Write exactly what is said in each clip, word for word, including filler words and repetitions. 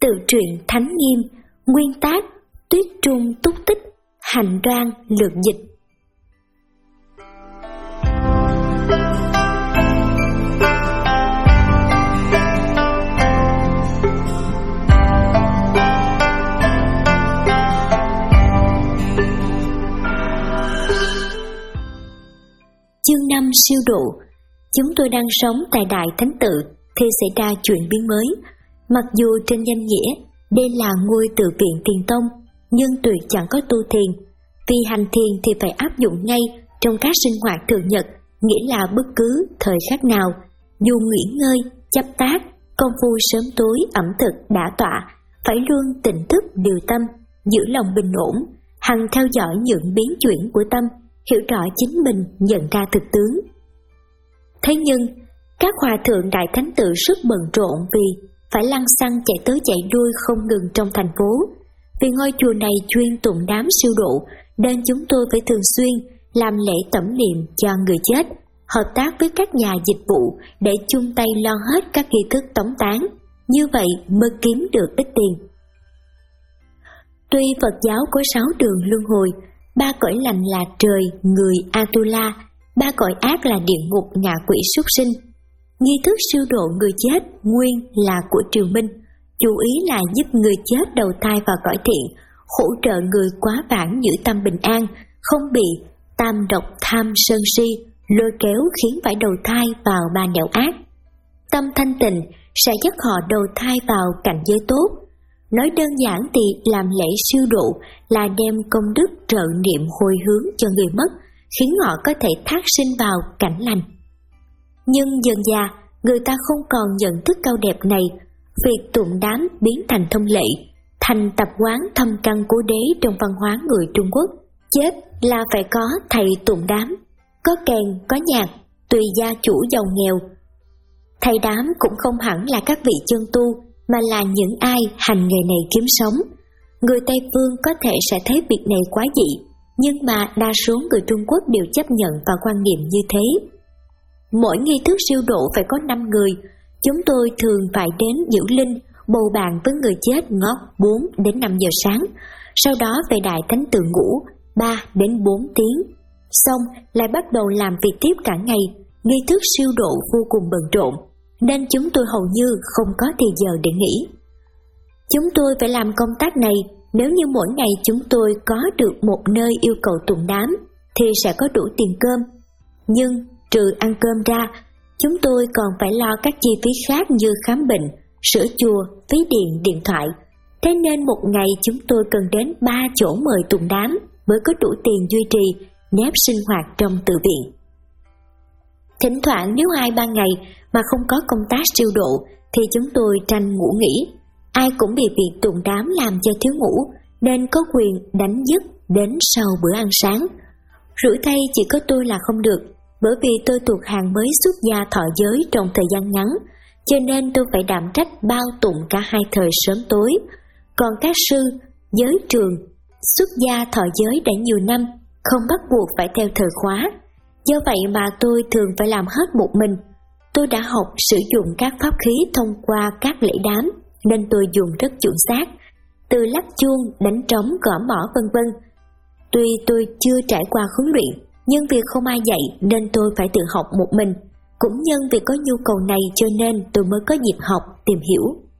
Tự truyện Thánh Nghiêm, nguyên tác Tuyết Trung Túc Tích, hành đoan lược dịch. Chương năm siêu độ. Chúng tôi đang sống tại Đại Thánh Tự thì xảy ra chuyện biến mới. Mặc dù trên danh nghĩa đây là ngôi tự viện Thiền Tông, nhưng tuyệt chẳng có tu thiền. Vì hành thiền thì phải áp dụng ngay trong các sinh hoạt thường nhật, nghĩa là bất cứ thời khắc nào, dù nghỉ ngơi, chắp tác, công phu sớm tối, ẩm thực, đả tọa, phải luôn tỉnh thức điều tâm, giữ lòng bình ổn, hằng theo dõi những biến chuyển của tâm, hiểu rõ chính mình, nhận ra thực tướng. Thế nhưng, các hòa thượng Đại Thánh Tự rất bận rộn vì phải lăng xăng chạy tới chạy lui không ngừng trong thành phố. Vì ngôi chùa này chuyên tụng đám siêu độ, nên chúng tôi phải thường xuyên làm lễ tẩm liệm cho người chết, hợp tác với các nhà dịch vụ để chung tay lo hết các nghi thức tống táng, như vậy mới kiếm được ít tiền. Tuy Phật giáo có sáu đường luân hồi, ba cõi lành là trời, người, Atula, ba cõi ác là địa ngục, ngạ quỷ, súc sinh. Nghi thức siêu độ người chết nguyên là của triều Minh, chủ ý là giúp người chết đầu thai vào cõi thiện, hỗ trợ người quá vãng giữ tâm bình an, không bị tam độc tham sân si lôi kéo khiến phải đầu thai vào ba nẻo ác. Tâm thanh tịnh sẽ dắt họ đầu thai vào cảnh giới tốt. Nói đơn giản thì làm lễ siêu độ là đem công đức trợ niệm hồi hướng cho người mất, khiến họ có thể thác sinh vào cảnh lành. Nhưng dần dà, người ta không còn nhận thức cao đẹp này, việc tụng đám biến thành thông lệ, thành tập quán thâm căn cố đế trong văn hóa người Trung Quốc. Chết là phải có thầy tụng đám, có kèn, có nhạc, tùy gia chủ giàu nghèo. Thầy đám cũng không hẳn là các vị chân tu, mà là những ai hành nghề này kiếm sống. Người Tây Phương có thể sẽ thấy việc này quá dị, nhưng mà đa số người Trung Quốc đều chấp nhận và quan niệm như thế. Mỗi nghi thức siêu độ phải có năm người, chúng tôi thường phải đến giữ linh, bầu bạn với người chết ngót bốn đến năm giờ sáng, sau đó về Đại Thánh Tự ngủ ba đến bốn tiếng. Xong lại bắt đầu làm việc tiếp cả ngày, nghi thức siêu độ vô cùng bận rộn, nên chúng tôi hầu như không có thời giờ để nghỉ. Chúng tôi phải làm công tác này nếu như mỗi ngày chúng tôi có được một nơi yêu cầu tụng đám thì sẽ có đủ tiền cơm. Nhưng trừ ăn cơm ra, chúng tôi còn phải lo các chi phí khác như khám bệnh, sửa chùa, phí điện, điện thoại. Thế nên một ngày chúng tôi cần đến ba chỗ mời tụng đám mới có đủ tiền duy trì nếp sinh hoạt trong tự viện. Thỉnh thoảng nếu hai ba ngày mà không có công tác siêu độ thì chúng tôi tranh ngủ nghỉ. Ai cũng bị việc tụng đám làm cho thiếu ngủ, nên có quyền đánh giấc đến sau bữa ăn sáng. Rủi thay chỉ có tôi là không được, bởi vì tôi thuộc hàng mới xuất gia thọ giới trong thời gian ngắn, cho nên tôi phải đảm trách bao tụng cả hai thời sớm tối. Còn các sư, giới trường, xuất gia thọ giới đã nhiều năm, không bắt buộc phải theo thời khóa. Do vậy mà tôi thường phải làm hết một mình. Tôi đã học sử dụng các pháp khí thông qua các lễ đám, nên tôi dùng rất chuẩn xác, từ lắc chuông, đánh trống, gõ mõ vân vân. Tuy tôi chưa trải qua huấn luyện, nhưng vì không ai dạy nên tôi phải tự học một mình. Cũng nhân vì có nhu cầu này cho nên tôi mới có dịp học, tìm hiểu.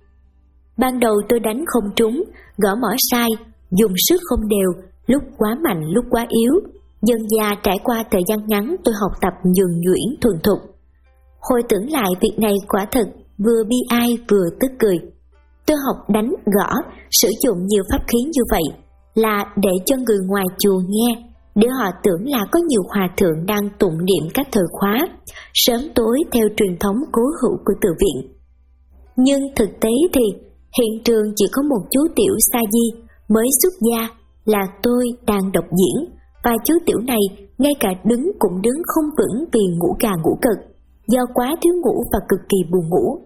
Ban đầu tôi đánh không trúng, gõ mõ sai, dùng sức không đều, lúc quá mạnh lúc quá yếu. Dần dà trải qua thời gian ngắn tôi học tập nhuần nhuyễn thuần thục. Hồi tưởng lại việc này quả thật vừa bi ai vừa tức cười. Tôi học đánh, gõ, sử dụng nhiều pháp khí như vậy là để cho người ngoài chùa nghe, để họ tưởng là có nhiều hòa thượng đang tụng niệm các thời khóa, sớm tối theo truyền thống cố hữu của tự viện. Nhưng thực tế thì hiện trường chỉ có một chú tiểu sa di mới xuất gia là tôi đang độc diễn, và chú tiểu này ngay cả đứng cũng đứng không vững vì ngủ gà ngủ gật, do quá thiếu ngủ và cực kỳ buồn ngủ.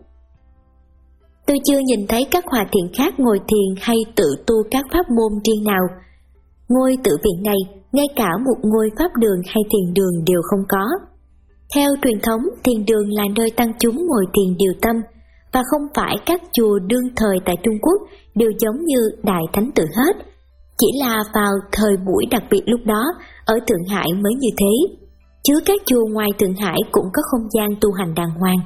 Tôi chưa nhìn thấy các hòa thiện khác ngồi thiền hay tự tu các pháp môn riêng nào. Ngôi tự viện này, ngay cả một ngôi pháp đường hay thiền đường đều không có. Theo truyền thống, thiền đường là nơi tăng chúng ngồi thiền điều tâm, và không phải các chùa đương thời tại Trung Quốc đều giống như Đại Thánh Tự hết. Chỉ là vào thời buổi đặc biệt lúc đó, ở Thượng Hải mới như thế, chứ các chùa ngoài Thượng Hải cũng có không gian tu hành đàng hoàng.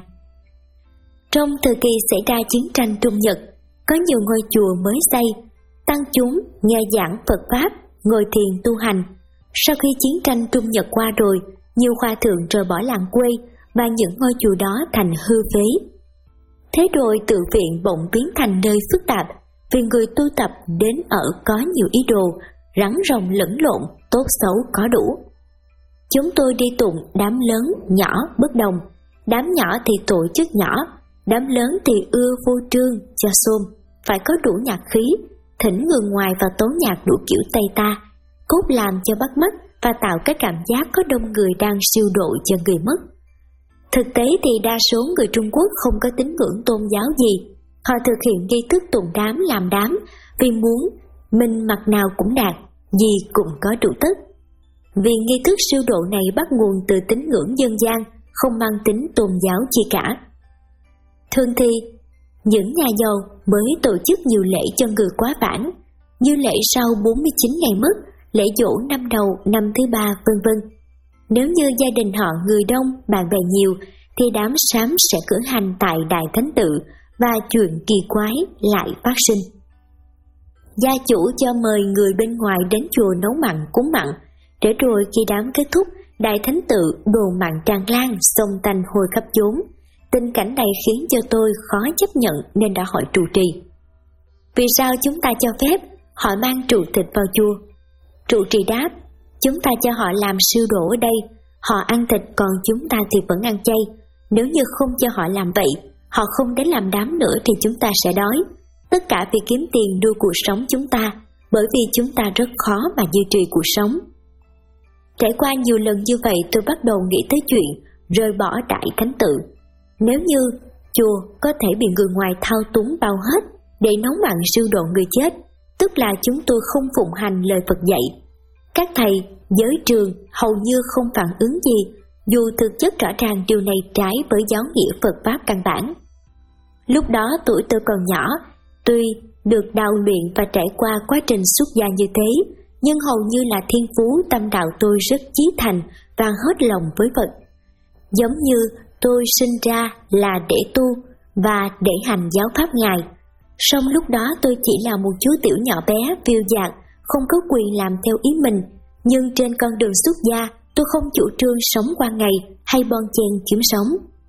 Trong thời kỳ xảy ra chiến tranh Trung Nhật, có nhiều ngôi chùa mới xây, tăng chúng nghe giảng Phật Pháp, ngồi thiền tu hành. Sau khi chiến tranh Trung Nhật qua rồi, nhiều hòa thượng rời bỏ làng quê và những ngôi chùa đó thành hư phế. Thế rồi tự viện bỗng biến thành nơi phức tạp, vì người tu tập đến ở có nhiều ý đồ, rắn rồng lẫn lộn, tốt xấu có đủ. Chúng tôi đi tụng đám lớn, nhỏ bất đồng, đám nhỏ thì tổ chức nhỏ, đám lớn thì ưa vô trương, cho xôm, phải có đủ nhạc khí, thỉnh người ngoài vào tấu nhạc đủ kiểu Tây ta, cốt làm cho bắt mắt và tạo cái cảm giác có đông người đang siêu độ cho người mất. Thực tế thì đa số người Trung Quốc không có tín ngưỡng tôn giáo gì, họ thực hiện nghi thức tụng đám làm đám vì muốn mình mặt nào cũng đạt, gì cũng có đủ tất. Vì nghi thức siêu độ này bắt nguồn từ tín ngưỡng dân gian, không mang tính tôn giáo chi cả. Thường thì, những nhà giàu mới tổ chức nhiều lễ cho người quá vãng, như lễ sau bốn mươi chín ngày mất, lễ giỗ năm đầu, năm thứ ba, vân vân. Nếu như gia đình họ người đông, bạn bè nhiều, thì đám sám sẽ cử hành tại Đại Thánh Tự và chuyện kỳ quái lại phát sinh. Gia chủ cho mời người bên ngoài đến chùa nấu mặn cúng mặn, để rồi khi đám kết thúc, Đại Thánh Tự đồ mặn tràn lan, xông tanh hôi khắp chốn. Tình cảnh này khiến cho tôi khó chấp nhận nên đã hỏi trụ trì. Vì sao chúng ta cho phép họ mang trụ thịt vào chùa? Trụ trì đáp, chúng ta cho họ làm siêu độ ở đây, họ ăn thịt còn chúng ta thì vẫn ăn chay. Nếu như không cho họ làm vậy, họ không đến làm đám nữa thì chúng ta sẽ đói. Tất cả vì kiếm tiền nuôi cuộc sống chúng ta, bởi vì chúng ta rất khó mà duy trì cuộc sống. Trải qua nhiều lần như vậy, tôi bắt đầu nghĩ tới chuyện rời bỏ Đại Thánh Tự. Nếu như chùa có thể bị người ngoài thao túng bao hết để nấu mặn siêu độ người chết, tức là chúng tôi không phụng hành lời Phật dạy. Các thầy, giới trường hầu như không phản ứng gì, dù thực chất rõ ràng điều này trái với giáo nghĩa Phật Pháp căn bản. Lúc đó tuổi tôi còn nhỏ, tuy được đào luyện và trải qua quá trình xuất gia như thế, nhưng hầu như là thiên phú tâm đạo tôi rất chí thành và hết lòng với Phật. Giống như tôi sinh ra là để tu và để hành giáo pháp Ngài. Song lúc đó tôi chỉ là một chú tiểu nhỏ bé, phiêu dạt, không có quyền làm theo ý mình. Nhưng trên con đường xuất gia, tôi không chủ trương sống qua ngày hay bon chen kiếm sống.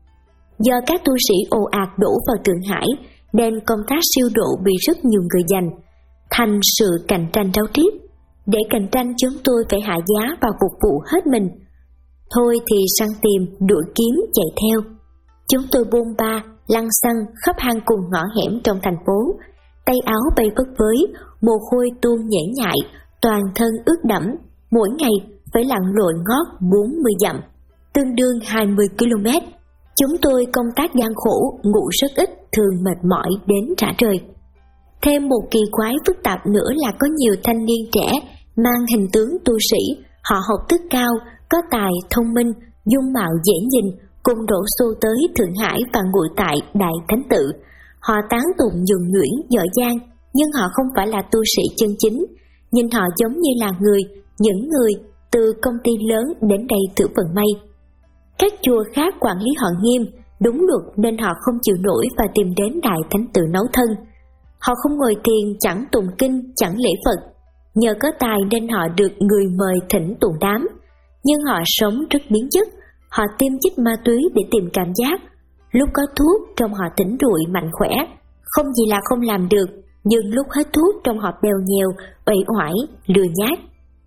Do các tu sĩ ồ ạt đổ vào Thượng Hải, nên công tác siêu độ bị rất nhiều người giành, thành sự cạnh tranh ráo riết. Để cạnh tranh chúng tôi phải hạ giá và phục vụ hết mình. Thôi thì săn tìm, đuổi kiếm, chạy theo. Chúng tôi buôn ba, lăng xăng khắp hang cùng ngõ hẻm trong thành phố, tay áo bay phất phới, mồ hôi tuôn nhễ nhại, toàn thân ướt đẫm, mỗi ngày phải lặn lội ngót bốn mươi dặm, tương đương hai mươi ki lô mét. Chúng tôi công tác gian khổ, ngủ rất ít, thường mệt mỏi đến rã rời. Thêm một kỳ quái phức tạp nữa là có nhiều thanh niên trẻ mang hình tướng tu sĩ, họ học thức cao, có tài, thông minh, dung mạo dễ nhìn, cùng đổ xô tới Thượng Hải và ngụ tại Đại Thánh Tự. Họ tán tụng nhuần nhuyễn, giỏi giang, nhưng họ không phải là tu sĩ chân chính. Nhìn họ giống như là người, những người từ công ty lớn đến đây thử vận may. Các chùa khác quản lý họ nghiêm, đúng luật nên họ không chịu nổi và tìm đến Đại Thánh Tự nấu thân. Họ không ngồi thiền, chẳng tụng kinh, chẳng lễ Phật. Nhờ có tài nên họ được người mời thỉnh tụng đám. Nhưng họ sống rất biến chất, họ tiêm chích ma túy để tìm cảm giác. Lúc có thuốc trong họ tỉnh rụi mạnh khỏe, không gì là không làm được, nhưng lúc hết thuốc trong họ bèo nhèo, uể oải, lười nhác.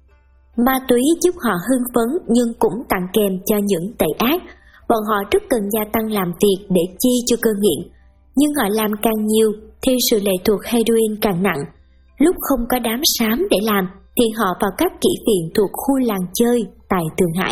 Ma túy giúp họ hưng phấn nhưng cũng tặng kèm cho những tệ ác. Bọn họ rất cần gia tăng làm việc để chi cho cơn nghiện, nhưng họ làm càng nhiều thì sự lệ thuộc heroin càng nặng. Lúc không có đám sám để làm thì họ vào các kỹ viện thuộc khu làng chơi tại Thượng Hải.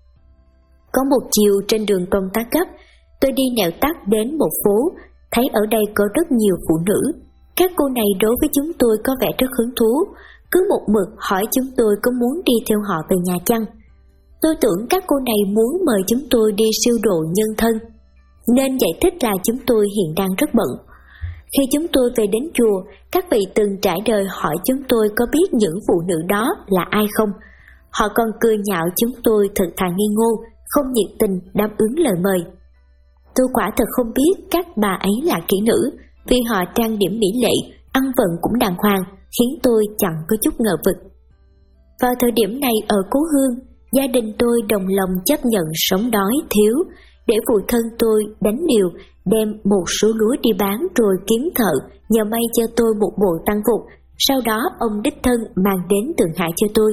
Có một chiều trên đường công tác gấp, tôi đi nẻo tắt đến một phố, thấy ở đây có rất nhiều phụ nữ. Các cô này đối với chúng tôi có vẻ rất hứng thú, cứ một mực hỏi chúng tôi có muốn đi theo họ về nhà chăng. Tôi tưởng các cô này muốn mời chúng tôi đi siêu độ nhân thân. nên giải thích là chúng tôi hiện đang rất bận. Khi chúng tôi về đến chùa, các vị từng trải đời hỏi chúng tôi có biết những phụ nữ đó là ai không. Họ còn cười nhạo chúng tôi thật thà ngây ngô, không nhiệt tình đáp ứng lời mời. Tôi quả thật không biết các bà ấy là kỹ nữ, vì họ trang điểm mỹ lệ, ăn vận cũng đàng hoàng, khiến tôi chẳng có chút ngờ vực. Vào thời điểm này ở cố hương, gia đình tôi đồng lòng chấp nhận sống đói thiếu, để phụ thân tôi đánh liều, đem một số lúa đi bán rồi kiếm thợ, nhờ may cho tôi một bộ tăng phục, sau đó ông đích thân mang đến Thượng Hải cho tôi.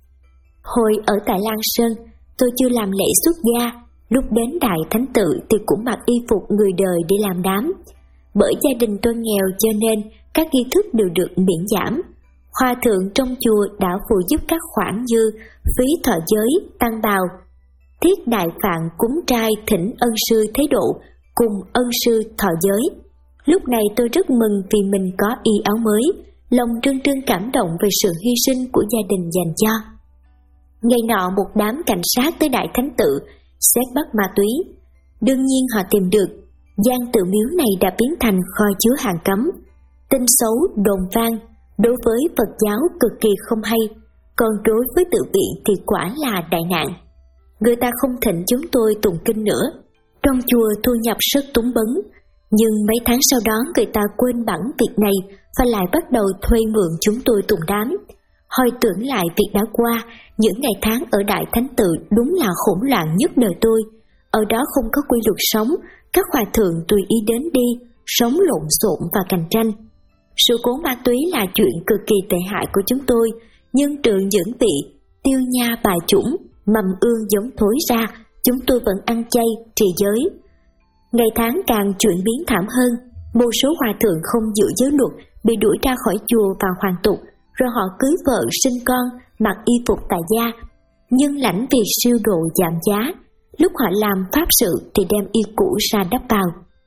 Hồi ở tại Lan Sơn, tôi chưa làm lễ xuất gia, lúc đến Đại Thánh Tự thì cũng mặc y phục người đời để làm đám. Bởi gia đình tôi nghèo cho nên các nghi thức đều được miễn giảm. Hòa thượng trong chùa đã phụ giúp các khoản như phí thọ giới, tăng bào, thiết đại phạn cúng trai thỉnh ân sư thế độ cùng ân sư thọ giới. Lúc này tôi rất mừng vì mình có y áo mới, lòng trương trương cảm động về sự hy sinh của gia đình dành cho. Ngày nọ một đám cảnh sát tới Đại Thánh Tự xét bắt ma túy. Đương nhiên họ tìm được, gian tự miếu này đã biến thành kho chứa hàng cấm. Tin xấu đồn vang, đối với Phật giáo cực kỳ không hay, còn đối với tự viện thì quả là đại nạn. Người ta không thịnh chúng tôi tụng kinh nữa, trong chùa thu nhập rất túng bấn. Nhưng mấy tháng sau đó người ta quên bẵng việc này và lại bắt đầu thuê mượn chúng tôi tụng đám. Hồi tưởng lại việc đã qua, những ngày tháng ở Đại Thánh Tự đúng là hỗn loạn nhất đời tôi. Ở đó không có quy luật sống, các hòa thượng tùy ý đến đi, sống lộn xộn và cạnh tranh. Sự cố ma túy là chuyện cực kỳ tệ hại của chúng tôi, nhưng trừ những vị tiêu nha bài chủng, mầm ương giống thối ra, chúng tôi vẫn ăn chay, trì giới. Ngày tháng càng chuyển biến thảm hơn, một số hòa thượng không giữ giới luật bị đuổi ra khỏi chùa và hoàn tục, rồi họ cưới vợ sinh con, mặc y phục tại gia, nhưng lãnh việc siêu độ giảm giá. Lúc họ làm pháp sự thì đem y cũ ra đắp vào.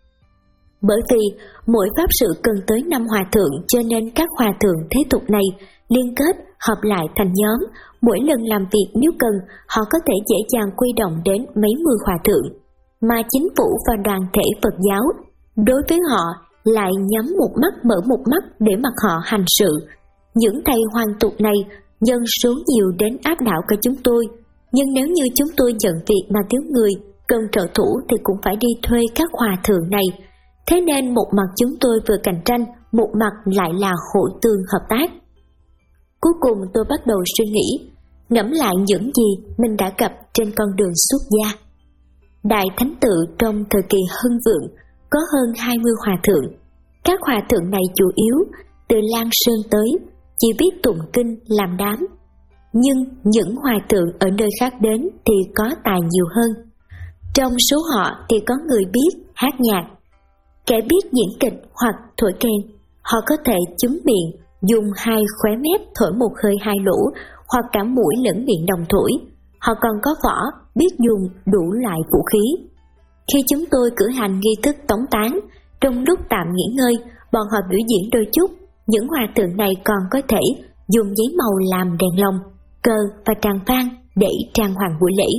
Bởi vì mỗi pháp sự cần tới năm hòa thượng, cho nên các hòa thượng thế tục này liên kết hợp lại thành nhóm. Mỗi lần làm việc nếu cần, họ có thể dễ dàng quy động đến mấy mươi hòa thượng, mà chính phủ và đoàn thể Phật giáo đối với họ lại nhắm một mắt mở một mắt để mặc họ hành sự. Những thầy hoàn tục này nhân số nhiều đến áp đảo cả chúng tôi, nhưng nếu như chúng tôi nhận việc mà thiếu người, cần trợ thủ thì cũng phải đi thuê các hòa thượng này. Thế nên một mặt chúng tôi vừa cạnh tranh, một mặt lại là hội tương hợp tác. Cuối cùng tôi bắt đầu suy nghĩ, ngẫm lại những gì mình đã gặp trên con đường xuất gia. Đại Thánh Tự trong thời kỳ hưng vượng có hơn hai mươi hòa thượng. Các hòa thượng này chủ yếu từ Lan Sơn tới, chỉ biết tụng kinh làm đám. Nhưng những hòa thượng ở nơi khác đến thì có tài nhiều hơn. Trong số họ thì có người biết hát nhạc, kẻ biết diễn kịch hoặc thổi kèn. Họ có thể chúm miệng, dùng hai khóe mép thổi một hơi hai lỗ, hoặc cả mũi lẫn miệng đồng thổi. Họ còn có võ, biết dùng đủ loại vũ khí. Khi chúng tôi cử hành nghi thức tống tán, trong lúc tạm nghỉ ngơi, bọn họ biểu diễn đôi chút. Những hòa thượng này còn có thể dùng giấy màu làm đèn lồng, cờ và tràng vang để trang hoàng buổi lễ.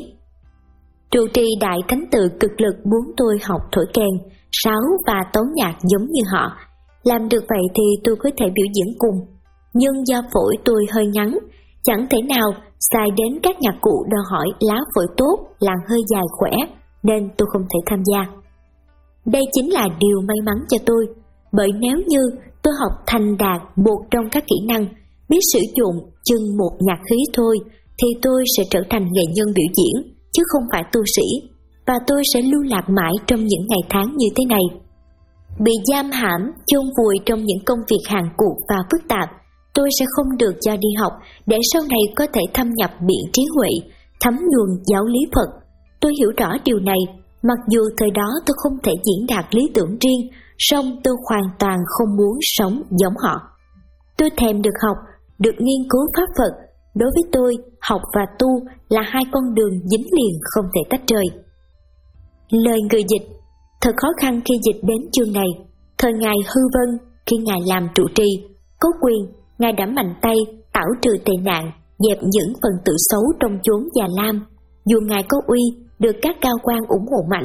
Trụ trì Đại Thánh Tự cực lực muốn tôi học thổi kèn, sáo và tấu nhạc giống như họ. Làm được vậy thì tôi có thể biểu diễn cùng, nhưng do phổi tôi hơi ngắn, chẳng thể nào xài đến các nhạc cụ đòi hỏi lá phổi tốt, làn hơi dài khỏe, nên tôi không thể tham gia. Đây chính là điều may mắn cho tôi, bởi nếu như tôi học thành đạt một trong các kỹ năng, biết sử dụng chừng một nhạc khí thôi, thì tôi sẽ trở thành nghệ nhân biểu diễn, chứ không phải tu sĩ, và tôi sẽ lưu lạc mãi trong những ngày tháng như thế này. Bị giam hãm, chôn vùi trong những công việc hàng cuộc và phức tạp, tôi sẽ không được cho đi học để sau này có thể thâm nhập biển trí huệ, thấm nhuần giáo lý Phật. Tôi hiểu rõ điều này, mặc dù thời đó tôi không thể diễn đạt lý tưởng riêng, song tôi hoàn toàn không muốn sống giống họ. Tôi thèm được học, được nghiên cứu pháp Phật. Đối với tôi, học và tu là hai con đường dính liền không thể tách rời. Lời người dịch: thật khó khăn khi dịch đến chương này. Thời ngài Hư Vân, khi ngài làm trụ trì, có quyền, ngài đã mạnh tay tảo trừ tệ nạn, dẹp những phần tử xấu trong chốn già lam. Dù ngài có uy, được các cao quan ủng hộ mạnh,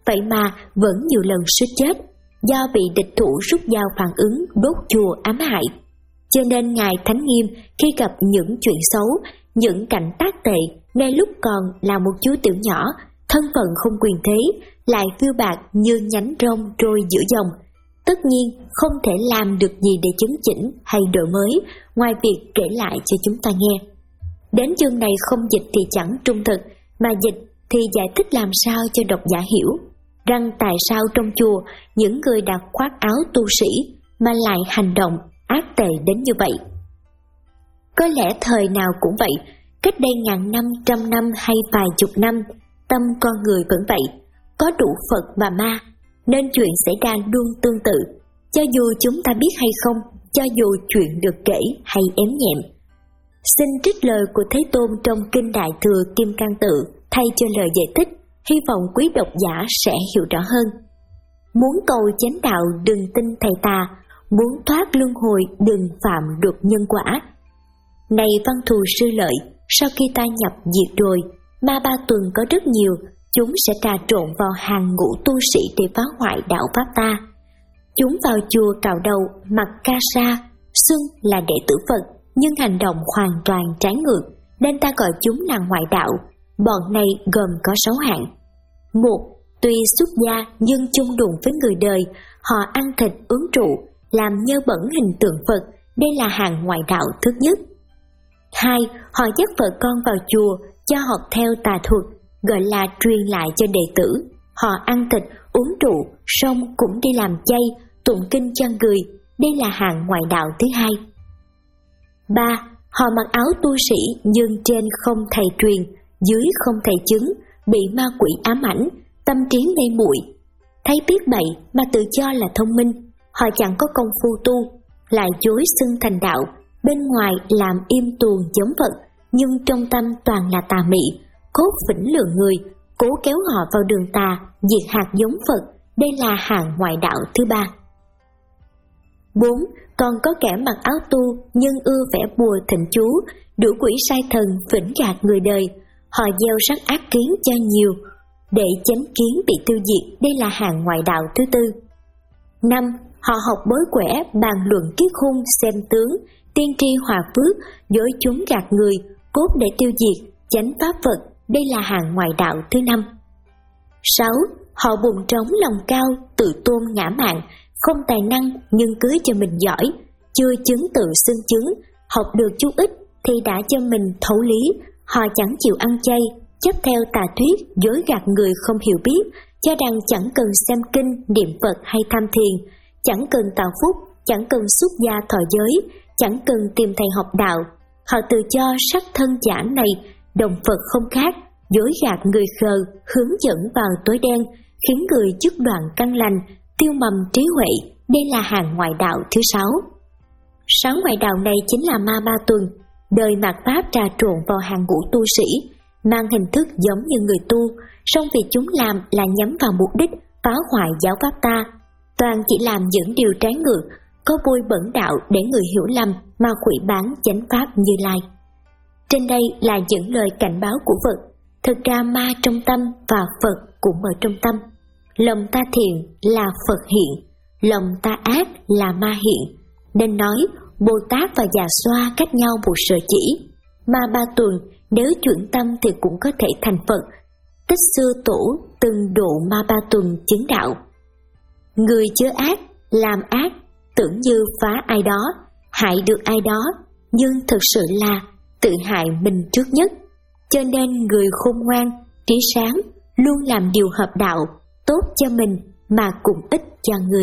vậy mà vẫn nhiều lần suýt chết, do bị địch thủ rút dao phản ứng đốt chùa ám hại. Cho nên Ngài Thánh Nghiêm khi gặp những chuyện xấu, những cảnh tác tệ, ngay lúc còn là một chú tiểu nhỏ, thân phận không quyền thế, lại phiêu bạt như nhánh rong trôi giữa dòng, tất nhiên không thể làm được gì để chấn chỉnh hay đổi mới, ngoài việc kể lại cho chúng ta nghe. Đến chương này không dịch thì chẳng trung thực, mà dịch thì giải thích làm sao cho độc giả hiểu rằng tại sao trong chùa những người đã khoác áo tu sĩ mà lại hành động ác tệ đến như vậy. Có lẽ thời nào cũng vậy, cách đây ngàn năm, trăm năm hay vài chục năm, tâm con người vẫn vậy, có đủ Phật và ma, nên chuyện xảy ra luôn tương tự, cho dù chúng ta biết hay không, cho dù chuyện được kể hay ém nhẹm. Xin trích lời của Thế Tôn trong Kinh Đại Thừa Kim Cang Tự thay cho lời giải thích, hy vọng quý độc giả sẽ hiểu rõ hơn. Muốn cầu chánh đạo đừng tin thầy tà, muốn thoát luân hồi đừng phạm luật nhân quả. Này Văn Thù Sư Lợi, sau khi ta nhập diệt rồi, ma ba tuần có rất nhiều, chúng sẽ trà trộn vào hàng ngũ tu sĩ để phá hoại đạo pháp ta. Chúng vào chùa cạo đầu, mặc ca sa, xưng là đệ tử Phật, nhưng hành động hoàn toàn trái ngược, nên ta gọi chúng là ngoại đạo. Bọn này gồm có sáu hạng. Một, tuy xuất gia nhưng chung đụng với người đời, họ ăn thịt uống rượu, làm nhơ bẩn hình tượng Phật, đây là hạng ngoại đạo thứ nhất. Hai, họ dắt vợ con vào chùa, cho học theo tà thuật, gọi là truyền lại cho đệ tử. Họ ăn thịt, uống rượu, xong cũng đi làm chay, tụng kinh cho người, đây là hạng ngoại đạo thứ hai. Ba, họ mặc áo tu sĩ nhưng trên không thầy truyền, dưới không thầy chứng, bị ma quỷ ám ảnh, tâm trí mê muội, thấy biết bậy mà tự cho là thông minh. Họ chẳng có công phu tu, lại dối xưng thành đạo, bên ngoài làm im tuồng giống Phật, nhưng trong tâm toàn là tà mị, cốt phỉnh lừa người, cố kéo họ vào đường tà, diệt hạt giống Phật, đây là hạng ngoại đạo thứ ba. Bốn, còn có kẻ mặc áo tu nhưng ưa vẽ bùa thỉnh chú, đuổi quỷ sai thần, phỉnh gạt người đời, họ gieo rắc ác kiến cho nhiều, để chánh kiến bị tiêu diệt, đây là hạng ngoại đạo thứ tư. Năm, họ học bói quẻ, bàn luận kiết khung, xem tướng, tiên tri hòa phước, dối chúng gạt người, cốt để tiêu diệt, chánh pháp Phật, đây là hạng ngoại đạo thứ năm. Sáu, họ bụng trống lòng cao, tự tôn ngã mạn, không tài năng nhưng cưới cho mình giỏi, chưa chứng tự xưng chứng, học được chút ít thì đã cho mình thấu lý, họ chẳng chịu ăn chay, chấp theo tà thuyết, dối gạt người không hiểu biết, cho rằng chẳng cần xem kinh, niệm Phật hay tham thiền, chẳng cần tạo phúc, chẳng cần xuất gia thọ giới, chẳng cần tìm thầy học đạo. Họ tự cho sắc thân giả này, đồng Phật không khác, dối gạt người khờ, hướng dẫn vào tối đen, khiến người dứt đoạn căn lành, tiêu mầm trí huệ, đây là hạng ngoại đạo thứ sáu. Sáu ngoại đạo này chính là ma ba tuần, đời mạt Pháp trà trộn vào hàng ngũ tu sĩ, mang hình thức giống như người tu, song việc chúng làm là nhắm vào mục đích phá hoại giáo pháp ta, toàn chỉ làm những điều trái ngược, có bôi bẩn đạo để người hiểu lầm mà quỷ bán chánh pháp Như Lai. Trên đây là những lời cảnh báo của Phật, thực ra ma trong tâm và Phật cũng ở trong tâm. Lòng ta thiện là Phật hiện, lòng ta ác là ma hiện, nên nói Bồ Tát và Già Xoa cách nhau một sợi chỉ. Ma ba tuần nếu chuyển tâm thì cũng có thể thành Phật. Tích xưa tổ từng độ ma ba tuần chứng đạo. Người chớ ác, làm ác, tưởng như phá ai đó, hại được ai đó, nhưng thực sự là tự hại mình trước nhất. Cho nên người khôn ngoan, trí sáng, luôn làm điều hợp đạo, tốt cho mình mà cũng ích cho người.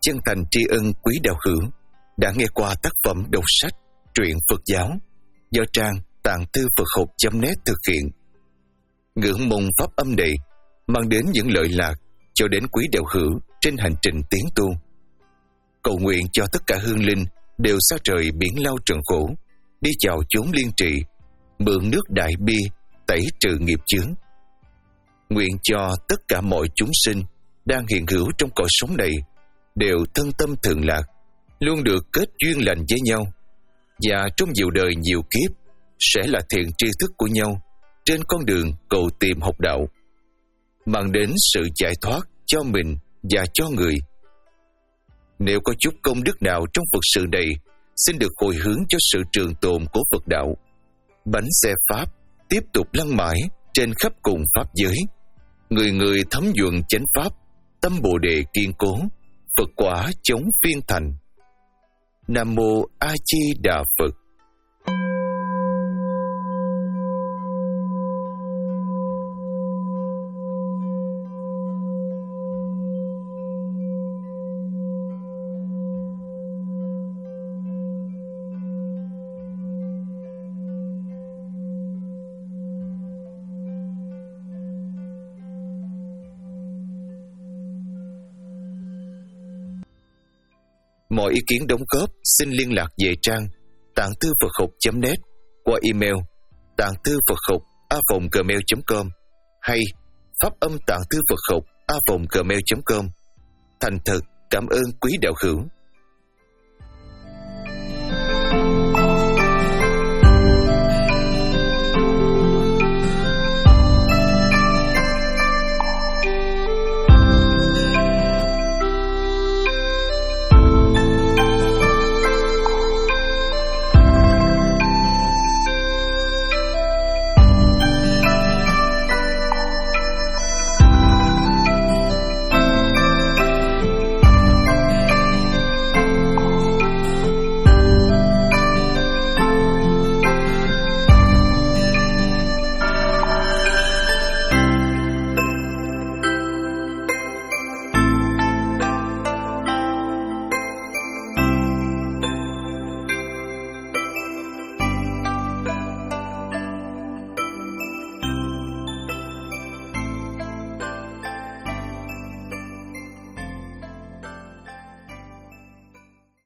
chân thành tri ân quý đạo hữu đã nghe qua tác phẩm đọc sách truyện Phật giáo do trang tạng thư Phật học chấm net thực hiện. Ngưỡng mong pháp âm này mang đến những lợi lạc cho đến quý đạo hữu trên hành trình tiến tu. Cầu nguyện cho tất cả hương linh đều xa trời biển lao trần khổ, đi chào chốn liên trị, mượn nước đại bi tẩy trừ nghiệp chướng. Nguyện cho tất cả mọi chúng sinh đang hiện hữu trong cõi sống này đều thân tâm thường lạc, luôn được kết duyên lành với nhau, và trong nhiều đời nhiều kiếp sẽ là thiện tri thức của nhau trên con đường cầu tìm học đạo, mang đến sự giải thoát cho mình và cho người. Nếu có chút công đức nào trong Phật sự này, xin được hồi hướng cho sự trường tồn của Phật đạo. Bánh xe Pháp tiếp tục lăn mãi trên khắp cùng Pháp giới. Người người thấm nhuận chánh Pháp, tâm Bồ Đề kiên cố, Phật quả chống phiên thành. Nam Mô A Di Đà Phật. Mọi ý kiến đóng góp xin liên lạc về trang tạng thư Phật học chấm net qua email tạng thư Phật học a còng gmail chấm com hay pháp âm tạng thư Phật học a còng gmail chấm com. Thành thật cảm ơn quý đạo hữu.